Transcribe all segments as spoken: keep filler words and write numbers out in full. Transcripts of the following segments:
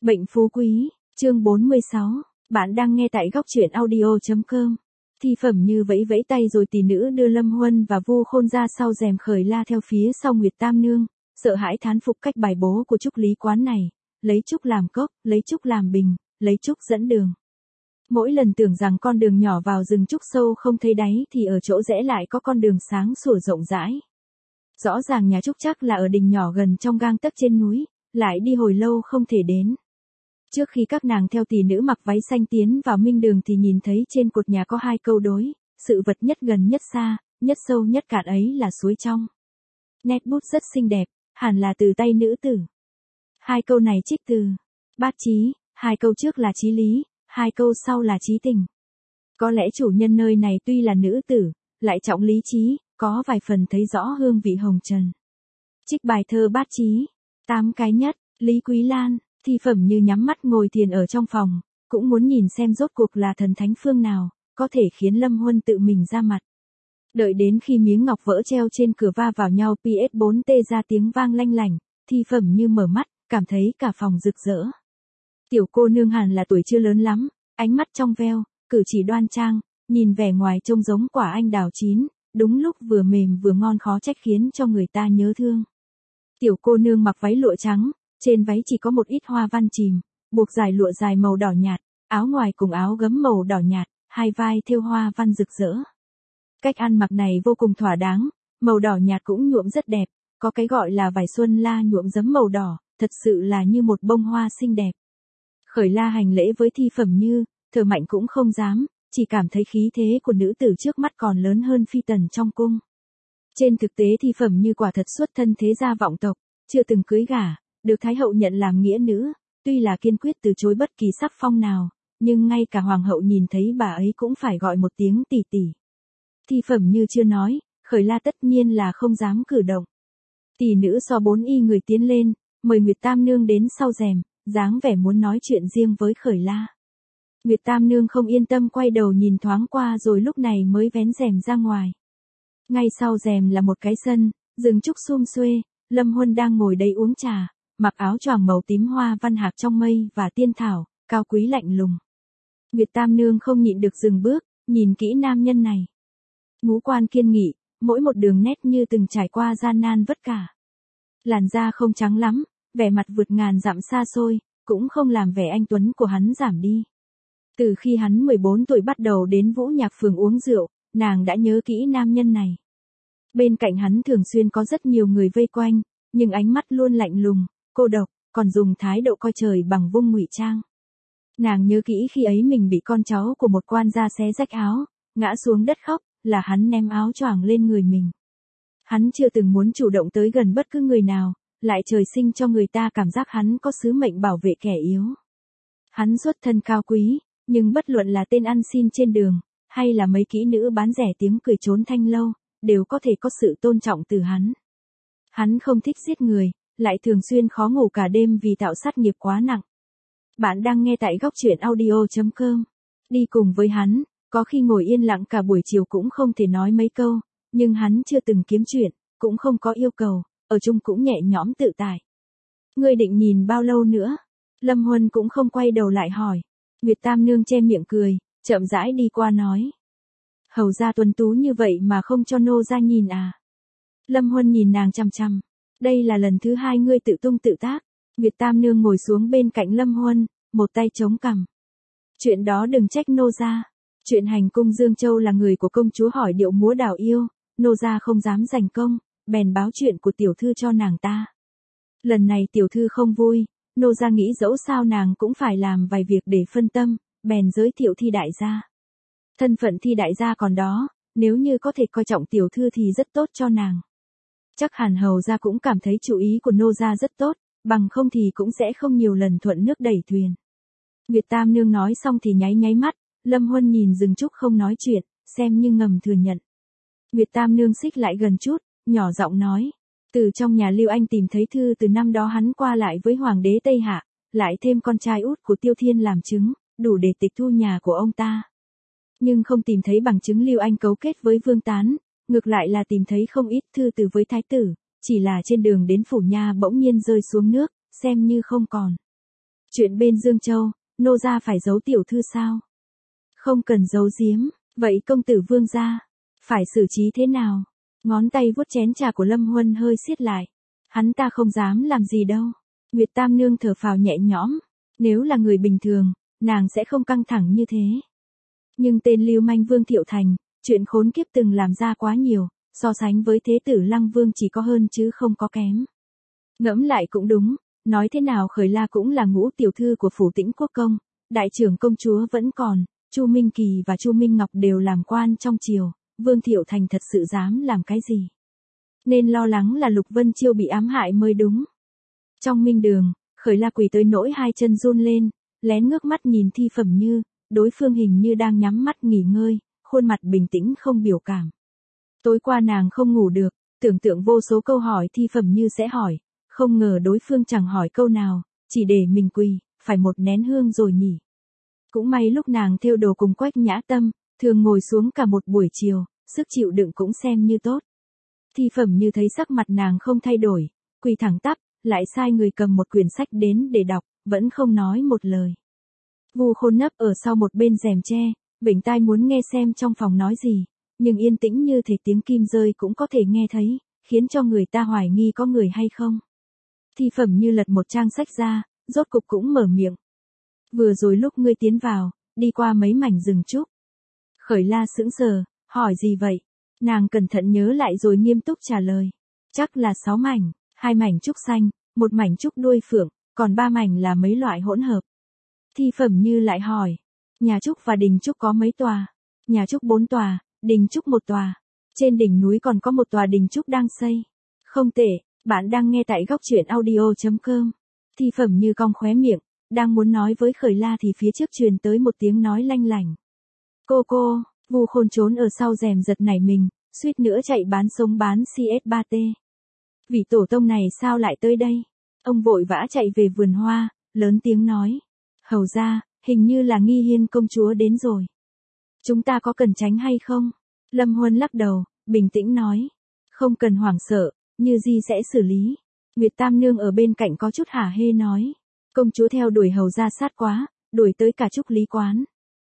Bệnh phú quý, chương bốn mươi sáu, bạn đang nghe tại góc truyện audio.com. Thi Phẩm Như vẫy vẫy tay rồi tỷ nữ đưa Lâm Huân và Vu Khôn ra sau rèm Khởi La theo phía sau Nguyệt Tam Nương, sợ hãi thán phục cách bài bố của Trúc Lý Quán này, lấy trúc làm cốc, lấy trúc làm bình, lấy trúc dẫn đường. Mỗi lần tưởng rằng con đường nhỏ vào rừng trúc sâu không thấy đáy thì ở chỗ rẽ lại có con đường sáng sủa rộng rãi. Rõ ràng nhà Trúc chắc là ở đình nhỏ gần trong gang tấc trên núi, lại đi hồi lâu không thể đến. Trước khi các nàng theo tỷ nữ mặc váy xanh tiến vào minh đường thì nhìn thấy trên cột nhà có hai câu đối, sự vật nhất gần nhất xa, nhất sâu nhất cạn ấy là suối trong. Nét bút rất xinh đẹp, hẳn là từ tay nữ tử. Hai câu này trích từ Bát Chí, hai câu trước là chí lý, hai câu sau là chí tình. Có lẽ chủ nhân nơi này tuy là nữ tử, lại trọng lý trí, có vài phần thấy rõ hương vị hồng trần. Trích bài thơ Bát Chí. Tám cái nhất, Lý Quý Lan. Thi Phẩm Như nhắm mắt ngồi thiền ở trong phòng, cũng muốn nhìn xem rốt cuộc là thần thánh phương nào, có thể khiến Lâm Huân tự mình ra mặt. Đợi đến khi miếng ngọc vỡ treo trên cửa va vào nhau pê ét bốn tê ra tiếng vang lanh lảnh, Thi Phẩm Như mở mắt, cảm thấy cả phòng rực rỡ. Tiểu cô nương hẳn là tuổi chưa lớn lắm, ánh mắt trong veo, cử chỉ đoan trang, nhìn vẻ ngoài trông giống quả anh đào chín, đúng lúc vừa mềm vừa ngon khó trách khiến cho người ta nhớ thương. Tiểu cô nương mặc váy lụa trắng, trên váy chỉ có một ít hoa văn chìm, buộc dài lụa dài màu đỏ nhạt, áo ngoài cùng áo gấm màu đỏ nhạt, hai vai thêu hoa văn rực rỡ. Cách ăn mặc này vô cùng thỏa đáng, màu đỏ nhạt cũng nhuộm rất đẹp, có cái gọi là vải xuân la nhuộm giấm màu đỏ, thật sự là như một bông hoa xinh đẹp. Khởi La hành lễ với Thi Phẩm Như, thở mạnh cũng không dám, chỉ cảm thấy khí thế của nữ tử trước mắt còn lớn hơn phi tần trong cung. Trên thực tế Thi Phẩm Như quả thật xuất thân thế gia vọng tộc, chưa từng cưới gả, được Thái hậu nhận làm nghĩa nữ, tuy là kiên quyết từ chối bất kỳ sắc phong nào, nhưng ngay cả hoàng hậu nhìn thấy bà ấy cũng phải gọi một tiếng tỷ tỷ. Thi Phẩm Như chưa nói, Khởi La tất nhiên là không dám cử động. Tỷ nữ so bốn y người tiến lên, mời Nguyệt Tam Nương đến sau rèm, dáng vẻ muốn nói chuyện riêng với Khởi La. Nguyệt Tam Nương không yên tâm quay đầu nhìn thoáng qua rồi lúc này mới vén rèm ra ngoài. Ngay sau rèm là một cái sân, rừng trúc sum xuê, Lâm Huân đang ngồi đây uống trà, mặc áo choàng màu tím hoa văn hạc trong mây và tiên thảo, cao quý lạnh lùng. Nguyệt Tam Nương không nhịn được dừng bước, nhìn kỹ nam nhân này. Ngũ quan kiên nghị, mỗi một đường nét như từng trải qua gian nan vất vả. Làn da không trắng lắm, vẻ mặt vượt ngàn dặm xa xôi, cũng không làm vẻ anh tuấn của hắn giảm đi. Từ khi hắn mười bốn tuổi bắt đầu đến Vũ Nhạc Phường uống rượu, nàng đã nhớ kỹ nam nhân này. Bên cạnh hắn thường xuyên có rất nhiều người vây quanh, nhưng ánh mắt luôn lạnh lùng, cô độc, còn dùng thái độ coi trời bằng vung ngụy trang. Nàng nhớ kỹ khi ấy mình bị con cháu của một quan gia xé rách áo, ngã xuống đất khóc, là hắn ném áo choàng lên người mình. Hắn chưa từng muốn chủ động tới gần bất cứ người nào, lại trời sinh cho người ta cảm giác hắn có sứ mệnh bảo vệ kẻ yếu. Hắn xuất thân cao quý, nhưng bất luận là tên ăn xin trên đường, hay là mấy kỹ nữ bán rẻ tiếng cười trốn thanh lâu, đều có thể có sự tôn trọng từ hắn. Hắn không thích giết người, lại thường xuyên khó ngủ cả đêm vì tạo sát nghiệp quá nặng. Bạn đang nghe tại góc truyện audio.com. Đi cùng với hắn, có khi ngồi yên lặng cả buổi chiều cũng không thể nói mấy câu, nhưng hắn chưa từng kiếm chuyện, cũng không có yêu cầu, ở chung cũng nhẹ nhõm tự tại. Ngươi định nhìn bao lâu nữa? Lâm Huân cũng không quay đầu lại hỏi. Nguyệt Tam Nương che miệng cười, chậm rãi đi qua nói. Hầu gia tuấn tú như vậy mà không cho nô gia nhìn à? Lâm Huân nhìn nàng chằm chằm. Đây là lần thứ hai ngươi tự tung tự tác. Nguyệt Tam Nương ngồi xuống bên cạnh Lâm Huân, một tay chống cằm. Chuyện đó đừng trách nô gia. Chuyện hành cung Dương Châu là người của công chúa hỏi điệu múa đào yêu, nô gia không dám giành công, bèn báo chuyện của tiểu thư cho nàng ta. Lần này tiểu thư không vui, nô gia nghĩ dẫu sao nàng cũng phải làm vài việc để phân tâm, bèn giới thiệu Thi đại gia. Thân phận Thi đại gia còn đó, nếu như có thể coi trọng tiểu thư thì rất tốt cho nàng. Chắc hẳn hầu gia cũng cảm thấy chủ ý của nô gia rất tốt, bằng không thì cũng sẽ không nhiều lần thuận nước đẩy thuyền. Nguyệt Tam Nương nói xong thì nháy nháy mắt, Lâm Huân nhìn dừng trúc không nói chuyện, xem như ngầm thừa nhận. Nguyệt Tam Nương xích lại gần chút, nhỏ giọng nói. Từ trong nhà Lưu Anh tìm thấy thư từ năm đó hắn qua lại với Hoàng đế Tây Hạ, lại thêm con trai út của Tiêu Thiên làm chứng, đủ để tịch thu nhà của ông ta. Nhưng không tìm thấy bằng chứng Lưu Anh cấu kết với Vương Tán, ngược lại là tìm thấy không ít thư từ với Thái tử, chỉ là trên đường đến phủ nha bỗng nhiên rơi xuống nước, xem như không còn. Chuyện bên Dương Châu, nô gia phải giấu tiểu thư sao? Không cần giấu giếm, vậy công tử Vương gia, phải xử trí thế nào? Ngón tay vuốt chén trà của Lâm Huân hơi siết lại. Hắn ta không dám làm gì đâu. Nguyệt Tam Nương thở phào nhẹ nhõm. Nếu là người bình thường, nàng sẽ không căng thẳng như thế. Nhưng tên lưu manh Vương Thiệu Thành, chuyện khốn kiếp từng làm ra quá nhiều, so sánh với thế tử Lăng Vương chỉ có hơn chứ không có kém. Ngẫm lại cũng đúng, nói thế nào Khởi La cũng là ngũ tiểu thư của phủ Tĩnh Quốc công, đại trưởng công chúa vẫn còn, Chu Minh Kỳ và Chu Minh Ngọc đều làm quan trong triều, Vương Thiệu Thành thật sự dám làm cái gì? Nên lo lắng là Lục Vân Chiêu bị ám hại mới đúng. Trong minh đường, Khởi La quỳ tới nỗi hai chân run lên, lén ngước mắt nhìn Thi Phẩm Như, đối phương hình như đang nhắm mắt nghỉ ngơi, khuôn mặt bình tĩnh không biểu cảm. Tối qua nàng không ngủ được, tưởng tượng vô số câu hỏi Thi Phẩm Như sẽ hỏi, không ngờ đối phương chẳng hỏi câu nào, chỉ để mình quỳ, phải một nén hương rồi nhỉ. Cũng may lúc nàng thêu đồ cùng Quách Nhã Tâm, thường ngồi xuống cả một buổi chiều, sức chịu đựng cũng xem như tốt. Thi Phẩm Như thấy sắc mặt nàng không thay đổi, quỳ thẳng tắp, lại sai người cầm một quyển sách đến để đọc, vẫn không nói một lời. Vu Khôn nấp ở sau một bên rèm tre, vểnh tai muốn nghe xem trong phòng nói gì, nhưng yên tĩnh như thể tiếng kim rơi cũng có thể nghe thấy, khiến cho người ta hoài nghi có người hay không. Thi Phẩm Như lật một trang sách ra, rốt cục cũng mở miệng. Vừa rồi lúc ngươi tiến vào, đi qua mấy mảnh rừng trúc. Khởi La sững sờ, hỏi gì vậy? Nàng cẩn thận nhớ lại rồi nghiêm túc trả lời. Chắc là sáu mảnh, hai mảnh trúc xanh, một mảnh trúc đuôi phượng, còn ba mảnh là mấy loại hỗn hợp. Thi Phẩm Như lại hỏi, nhà trúc và đình trúc có mấy tòa? Nhà trúc bốn tòa, đình trúc một tòa. Trên đỉnh núi còn có một tòa đình trúc đang xây. Không tệ, bạn đang nghe tại góc truyện audio chấm com. Thi Phẩm Như cong khóe miệng, đang muốn nói với Khởi La thì phía trước truyền tới một tiếng nói lanh lảnh. Cô cô, Vu Khôn trốn ở sau rèm giật nảy mình, suýt nữa chạy bán sống bán xê ét ba tê. Vị tổ tông này sao lại tới đây? Ông vội vã chạy về vườn hoa, lớn tiếng nói. Hầu ra, hình như là Nghi Hiên công chúa đến rồi. Chúng ta có cần tránh hay không? Lâm Huân lắc đầu, bình tĩnh nói. Không cần hoảng sợ, Như Di sẽ xử lý. Nguyệt Tam Nương ở bên cạnh có chút hả hê nói. Công chúa theo đuổi hầu ra sát quá, đuổi tới cả Trúc Lý quán.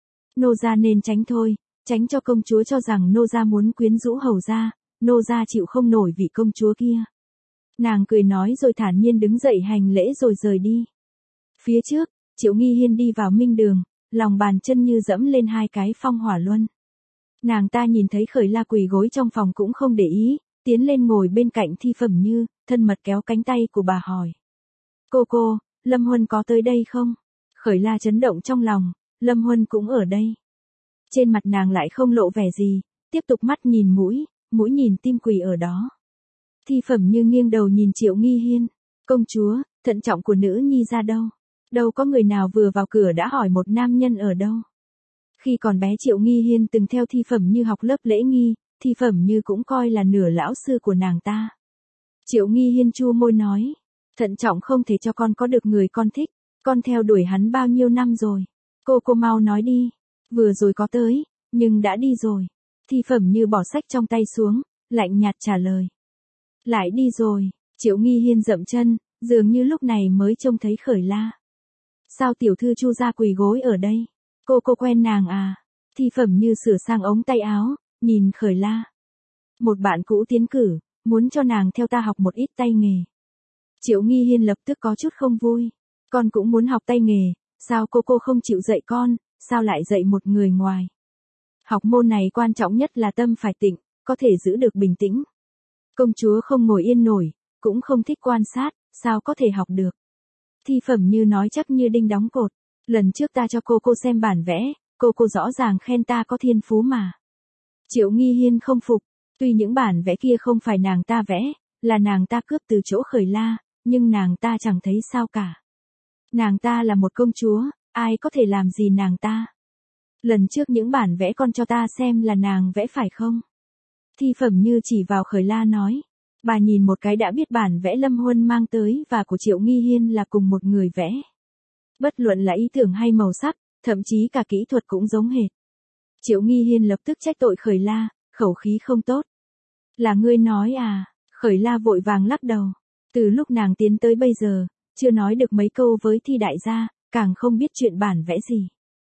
Nô gia nên tránh thôi, tránh cho công chúa cho rằng nô gia muốn quyến rũ hầu gia, nô gia chịu không nổi vị công chúa kia. Nàng cười nói rồi thản nhiên đứng dậy hành lễ rồi rời đi. Phía trước, Triệu Nghi Hiên đi vào minh đường, lòng bàn chân như dẫm lên hai cái phong hỏa luân. Nàng ta nhìn thấy Khởi La quỳ gối trong phòng cũng không để ý, tiến lên ngồi bên cạnh Thi Phẩm Như, thân mật kéo cánh tay của bà hỏi. Cô cô, Lâm Huân có tới đây không? Khởi La chấn động trong lòng, Lâm Huân cũng ở đây. Trên mặt nàng lại không lộ vẻ gì, tiếp tục mắt nhìn mũi, mũi nhìn tim quỳ ở đó. Thi Phẩm Như nghiêng đầu nhìn Triệu Nghi Hiên. Công chúa, thận trọng của nữ nhi ra đâu? Đâu có người nào vừa vào cửa đã hỏi một nam nhân ở đâu. Khi còn bé Triệu Nghi Hiên từng theo Thi Phẩm Như học lớp lễ nghi, Thi Phẩm Như cũng coi là nửa lão sư của nàng ta. Triệu Nghi Hiên chu môi nói. Thận trọng không thể cho con có được người con thích, con theo đuổi hắn bao nhiêu năm rồi. Cô cô mau nói đi. Vừa rồi có tới, nhưng đã đi rồi. Thi Phẩm Như bỏ sách trong tay xuống, lạnh nhạt trả lời. Lại đi rồi. Triệu Nghi Hiên dậm chân, dường như lúc này mới trông thấy Khởi La. Sao tiểu thư Chu gia quỳ gối ở đây? Cô cô quen nàng à? Thi Phẩm Như sửa sang ống tay áo, nhìn Khởi La. Một bạn cũ tiến cử, muốn cho nàng theo ta học một ít tay nghề. Triệu Nghi Hiên lập tức có chút không vui. Con cũng muốn học tay nghề, sao cô cô không chịu dạy con, sao lại dạy một người ngoài? Học môn này quan trọng nhất là tâm phải tịnh, có thể giữ được bình tĩnh. Công chúa không ngồi yên nổi, cũng không thích quan sát, sao có thể học được? Thi Phẩm Như nói chắc như đinh đóng cột. Lần trước ta cho cô cô xem bản vẽ, cô cô rõ ràng khen ta có thiên phú mà. Triệu Nghi Hiên không phục, tuy những bản vẽ kia không phải nàng ta vẽ, là nàng ta cướp từ chỗ Khởi La, nhưng nàng ta chẳng thấy sao cả. Nàng ta là một công chúa, ai có thể làm gì nàng ta? Lần trước những bản vẽ con cho ta xem là nàng vẽ phải không? Thi Phẩm Như chỉ vào Khởi La nói. Bà nhìn một cái đã biết bản vẽ Lâm Huân mang tới và của Triệu Nghi Hiên là cùng một người vẽ. Bất luận là ý tưởng hay màu sắc, thậm chí cả kỹ thuật cũng giống hệt. Triệu Nghi Hiên lập tức trách tội Khởi La, khẩu khí không tốt. Là ngươi nói à? Khởi La vội vàng lắc đầu. Từ lúc nàng tiến tới bây giờ, chưa nói được mấy câu với Thi đại gia, càng không biết chuyện bản vẽ gì.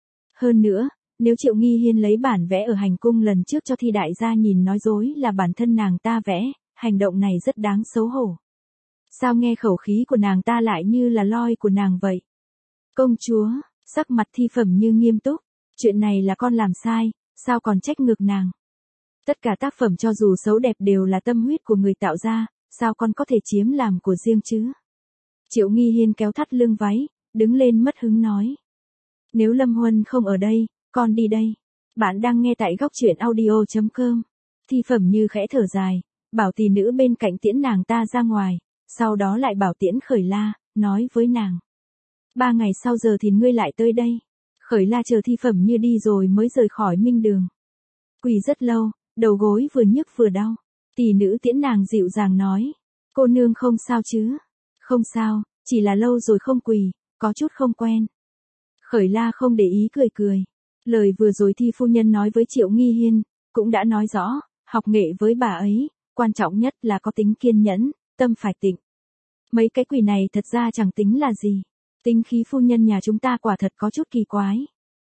Hơn nữa, nếu Triệu Nghi Hiên lấy bản vẽ ở hành cung lần trước cho Thi đại gia nhìn nói dối là bản thân nàng ta vẽ, hành động này rất đáng xấu hổ. Sao nghe khẩu khí của nàng ta lại như là loi của nàng vậy? Công chúa, sắc mặt Thi Phẩm Như nghiêm túc, chuyện này là con làm sai, sao còn trách ngược nàng? Tất cả tác phẩm cho dù xấu đẹp đều là tâm huyết của người tạo ra, sao con có thể chiếm làm của riêng chứ? Triệu Nghi Hiên kéo thắt lưng váy, đứng lên mất hứng nói. Nếu Lâm Huân không ở đây, con đi đây. Bạn đang nghe tại góc truyện audio chấm com. Thi Phẩm Như khẽ thở dài, bảo tỷ nữ bên cạnh tiễn nàng ta ra ngoài, sau đó lại bảo tiễn Khởi La, nói với nàng. Ba ngày sau giờ thì ngươi lại tới đây. Khởi La chờ Thi Phẩm Như đi rồi mới rời khỏi minh đường. Quỳ rất lâu, đầu gối vừa nhức vừa đau. Tỷ nữ tiễn nàng dịu dàng nói. Cô nương không sao chứ? Không sao, chỉ là lâu rồi không quỳ, có chút không quen. Khởi La không để ý cười cười. Lời vừa rồi Thi phu nhân nói với Triệu Nghi Hiên, cũng đã nói rõ, học nghệ với bà ấy, quan trọng nhất là có tính kiên nhẫn, tâm phải tịnh. Mấy cái quỷ này thật ra chẳng tính là gì. Tính khí phu nhân nhà chúng ta quả thật có chút kỳ quái.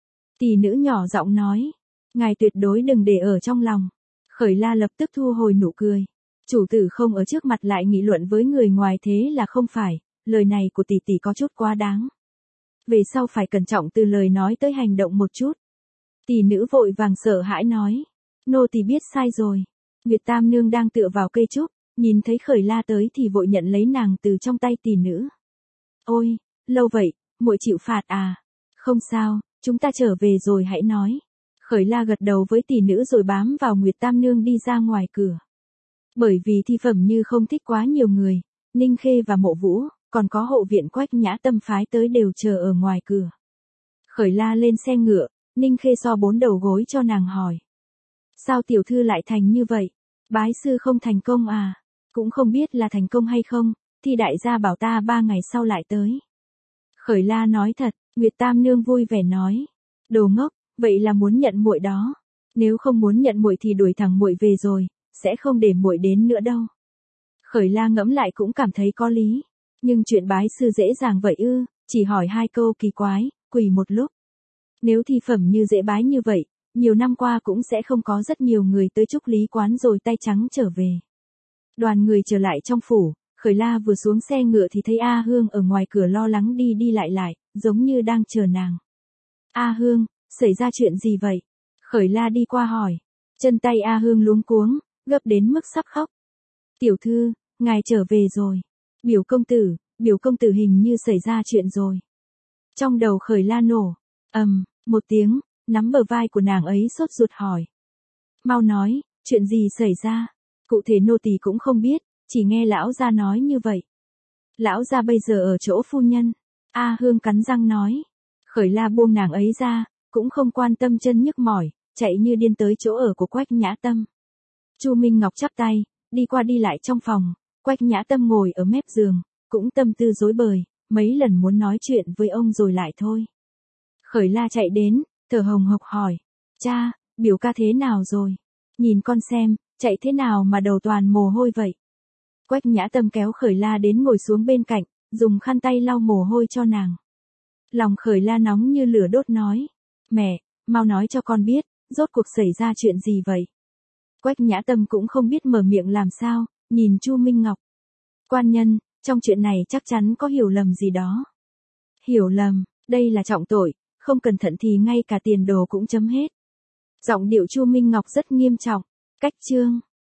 Tỷ nữ nhỏ giọng nói, ngài tuyệt đối đừng để ở trong lòng. Khởi La lập tức thu hồi nụ cười. Chủ tử không ở trước mặt lại nghị luận với người ngoài thế là không phải, lời này của tỷ tỷ có chút quá đáng. Về sau phải cẩn trọng từ lời nói tới hành động một chút. Tỷ nữ vội vàng sợ hãi nói, nô tỳ biết sai rồi. Nguyệt Tam Nương đang tựa vào cây trúc, nhìn thấy Khởi La tới thì vội nhận lấy nàng từ trong tay tỷ nữ. Ôi, lâu vậy, muội chịu phạt à? Không sao, chúng ta trở về rồi hãy nói. Khởi La gật đầu với tỷ nữ rồi bám vào Nguyệt Tam Nương đi ra ngoài cửa. Bởi vì Thi Phẩm Như không thích quá nhiều người, Ninh Khê và Mộ Vũ, còn có hộ viện Quách Nhã Tâm phái tới đều chờ ở ngoài cửa. Khởi La lên xe ngựa, Ninh Khê so bốn đầu gối cho nàng hỏi. Sao tiểu thư lại thành như vậy? Bái sư không thành công à? Cũng không biết là thành công hay không, Thi đại gia bảo ta ba ngày sau lại tới. Khởi La nói thật, Nguyệt Tam Nương vui vẻ nói. Đồ ngốc, vậy là muốn nhận muội đó. Nếu không muốn nhận muội thì đuổi thẳng muội về rồi, sẽ không để muội đến nữa đâu. Khởi La ngẫm lại cũng cảm thấy có lý. Nhưng chuyện bái sư dễ dàng vậy ư, chỉ hỏi hai câu kỳ quái, quỳ một lúc. Nếu Thi Phẩm Như dễ bái như vậy, nhiều năm qua cũng sẽ không có rất nhiều người tới Trúc Lý Quán rồi tay trắng trở về. Đoàn người trở lại trong phủ, Khởi La vừa xuống xe ngựa thì thấy A Hương ở ngoài cửa lo lắng đi đi lại lại, giống như đang chờ nàng. A Hương, xảy ra chuyện gì vậy? Khởi La đi qua hỏi. Chân tay A Hương luống cuống, gấp đến mức sắp khóc. Tiểu thư, ngài trở về rồi. Biểu công tử, biểu công tử hình như xảy ra chuyện rồi. Trong đầu Khởi La nổ, ầm, một tiếng, nắm bờ vai của nàng ấy sốt ruột hỏi. Mau nói, chuyện gì xảy ra? Cụ thể nô tỳ cũng không biết, chỉ nghe lão gia nói như vậy. Lão gia bây giờ ở chỗ phu nhân. A Hương cắn răng nói. Khởi La buông nàng ấy ra, cũng không quan tâm chân nhức mỏi, chạy như điên tới chỗ ở của Quách Nhã Tâm. Chu Minh Ngọc chắp tay, đi qua đi lại trong phòng, Quách Nhã Tâm ngồi ở mép giường, cũng tâm tư rối bời, mấy lần muốn nói chuyện với ông rồi lại thôi. Khởi La chạy đến, thở hồng hộc hỏi, cha, biểu ca thế nào rồi? Nhìn con xem, chạy thế nào mà đầu toàn mồ hôi vậy? Quách Nhã Tâm kéo Khởi La đến ngồi xuống bên cạnh, dùng khăn tay lau mồ hôi cho nàng. Lòng Khởi La nóng như lửa đốt nói, mẹ, mau nói cho con biết, rốt cuộc xảy ra chuyện gì vậy? Quách Nhã Tâm cũng không biết mở miệng làm sao, nhìn Chu Minh Ngọc. Quan nhân, trong chuyện này chắc chắn có hiểu lầm gì đó. Hiểu lầm, đây là trọng tội, không cẩn thận thì ngay cả tiền đồ cũng chấm hết. Giọng điệu Chu Minh Ngọc rất nghiêm trọng. Cách chương